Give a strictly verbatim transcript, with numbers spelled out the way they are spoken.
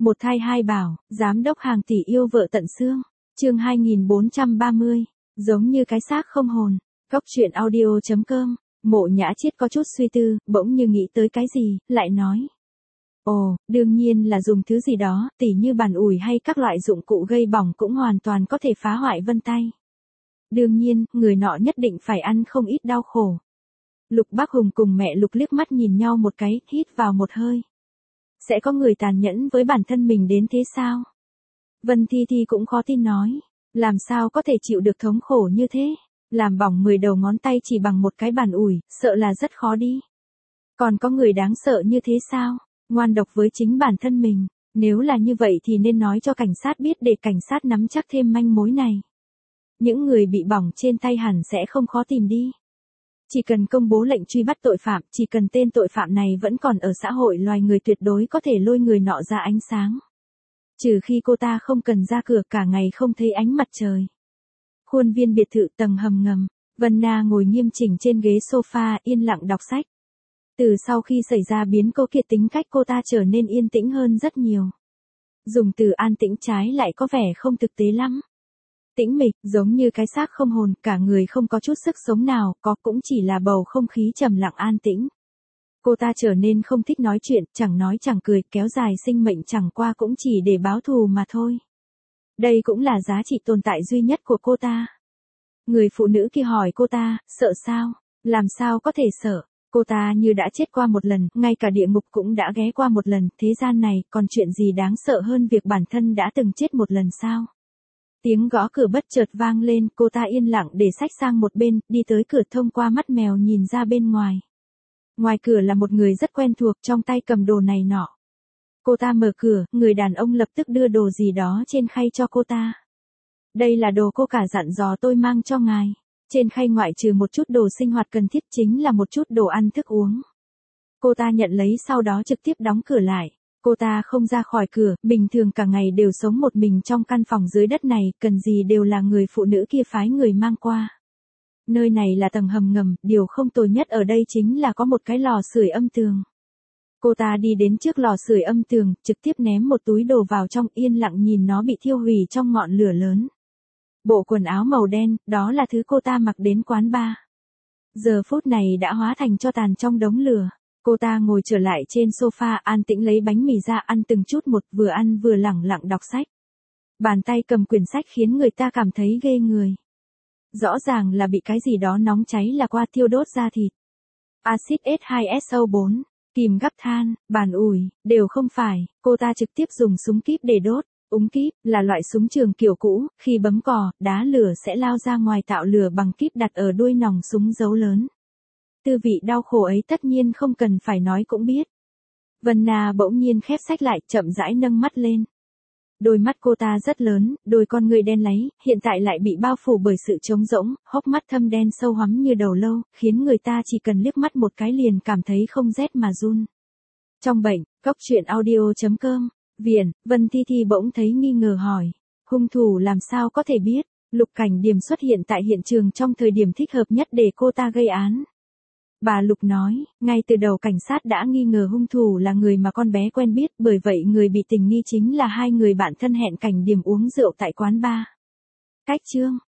Một thai hai bảo, giám đốc hàng tỷ yêu vợ tận xương. Chương hai nghìn bốn trăm ba mươi, giống như cái xác không hồn. Góc truyện audio chấm com. Mộ Nhã Chiết có chút suy tư, bỗng như nghĩ tới cái gì, lại nói. Ồ, đương nhiên là dùng thứ gì đó, tỉ như bàn ủi hay các loại dụng cụ gây bỏng cũng hoàn toàn có thể phá hoại vân tay. Đương nhiên, người nọ nhất định phải ăn không ít đau khổ. Lục Bác Hùng cùng mẹ Lục liếc mắt nhìn nhau một cái, hít vào một hơi. Sẽ có người tàn nhẫn với bản thân mình đến thế sao? Vân Thi Thi cũng khó tin nói. Làm sao có thể chịu được thống khổ như thế? Làm bỏng mười đầu ngón tay chỉ bằng một cái bàn ủi, sợ là rất khó đi. Còn có người đáng sợ như thế sao? Ngoan độc với chính bản thân mình. Nếu là như vậy thì nên nói cho cảnh sát biết để cảnh sát nắm chắc thêm manh mối này. Những người bị bỏng trên tay hẳn sẽ không khó tìm đi. Chỉ cần công bố lệnh truy bắt tội phạm, chỉ cần tên tội phạm này vẫn còn ở xã hội loài người tuyệt đối có thể lôi người nọ ra ánh sáng. Trừ khi cô ta không cần ra cửa cả ngày không thấy ánh mặt trời. Khuôn viên biệt thự tầng hầm ngầm, Vân Na ngồi nghiêm chỉnh trên ghế sofa yên lặng đọc sách. Từ sau khi xảy ra biến cố kia tính cách cô ta trở nên yên tĩnh hơn rất nhiều. Dùng từ an tĩnh trái lại có vẻ không thực tế lắm. Tĩnh mịch, giống như cái xác không hồn, cả người không có chút sức sống nào, có cũng chỉ là bầu không khí trầm lặng an tĩnh. Cô ta trở nên không thích nói chuyện, chẳng nói chẳng cười, kéo dài sinh mệnh chẳng qua cũng chỉ để báo thù mà thôi. Đây cũng là giá trị tồn tại duy nhất của cô ta. Người phụ nữ kia hỏi cô ta, sợ sao? Làm sao có thể sợ? Cô ta như đã chết qua một lần, ngay cả địa ngục cũng đã ghé qua một lần, thế gian này còn chuyện gì đáng sợ hơn việc bản thân đã từng chết một lần sao? Tiếng gõ cửa bất chợt vang lên, cô ta yên lặng để sách sang một bên, đi tới cửa thông qua mắt mèo nhìn ra bên ngoài. Ngoài cửa là một người rất quen thuộc, trong tay cầm đồ này nọ. Cô ta mở cửa, người đàn ông lập tức đưa đồ gì đó trên khay cho cô ta. Đây là đồ cô cả dặn dò tôi mang cho ngài. Trên khay ngoại trừ một chút đồ sinh hoạt cần thiết chính là một chút đồ ăn thức uống. Cô ta nhận lấy sau đó trực tiếp đóng cửa lại. Cô ta không ra khỏi cửa, bình thường cả ngày đều sống một mình trong căn phòng dưới đất này, cần gì đều là người phụ nữ kia phái người mang qua. Nơi này là tầng hầm ngầm, điều không tồi nhất ở đây chính là có một cái lò sưởi âm tường. Cô ta đi đến trước lò sưởi âm tường, trực tiếp ném một túi đồ vào trong, yên lặng nhìn nó bị thiêu hủy trong ngọn lửa lớn. Bộ quần áo màu đen, đó là thứ cô ta mặc đến quán bar. Giờ phút này đã hóa thành tro tàn trong đống lửa. Cô ta ngồi trở lại trên sofa an tĩnh lấy bánh mì ra ăn từng chút một, vừa ăn vừa lẳng lặng đọc sách. Bàn tay cầm quyển sách khiến người ta cảm thấy ghê người. Rõ ràng là bị cái gì đó nóng cháy là qua thiêu đốt da thịt. Axit S hai S O bốn, kìm gắp than, bàn ủi, đều không phải, cô ta trực tiếp dùng súng kíp để đốt. Úng kíp là loại súng trường kiểu cũ, khi bấm cò, đá lửa sẽ lao ra ngoài tạo lửa bằng kíp đặt ở đuôi nòng súng dấu lớn. Tư vị đau khổ ấy tất nhiên không cần phải nói cũng biết. Vân Na bỗng nhiên khép sách lại, chậm rãi nâng mắt lên. Đôi mắt cô ta rất lớn, đôi con người đen láy, hiện tại lại bị bao phủ bởi sự trống rỗng, hốc mắt thâm đen sâu hoắm như đầu lâu, khiến người ta chỉ cần liếc mắt một cái liền cảm thấy không rét mà run. Trong bệnh, góc truyện audio chấm com, Viện, Vân Thi Thi bỗng thấy nghi ngờ hỏi. Hung thủ làm sao có thể biết? Lục Cảnh Điềm xuất hiện tại hiện trường trong thời điểm thích hợp nhất để cô ta gây án. Bà Lục nói, ngay từ đầu cảnh sát đã nghi ngờ hung thủ là người mà con bé quen biết, bởi vậy người bị tình nghi chính là hai người bạn thân hẹn Cảnh Điềm uống rượu tại quán bar. Cách chương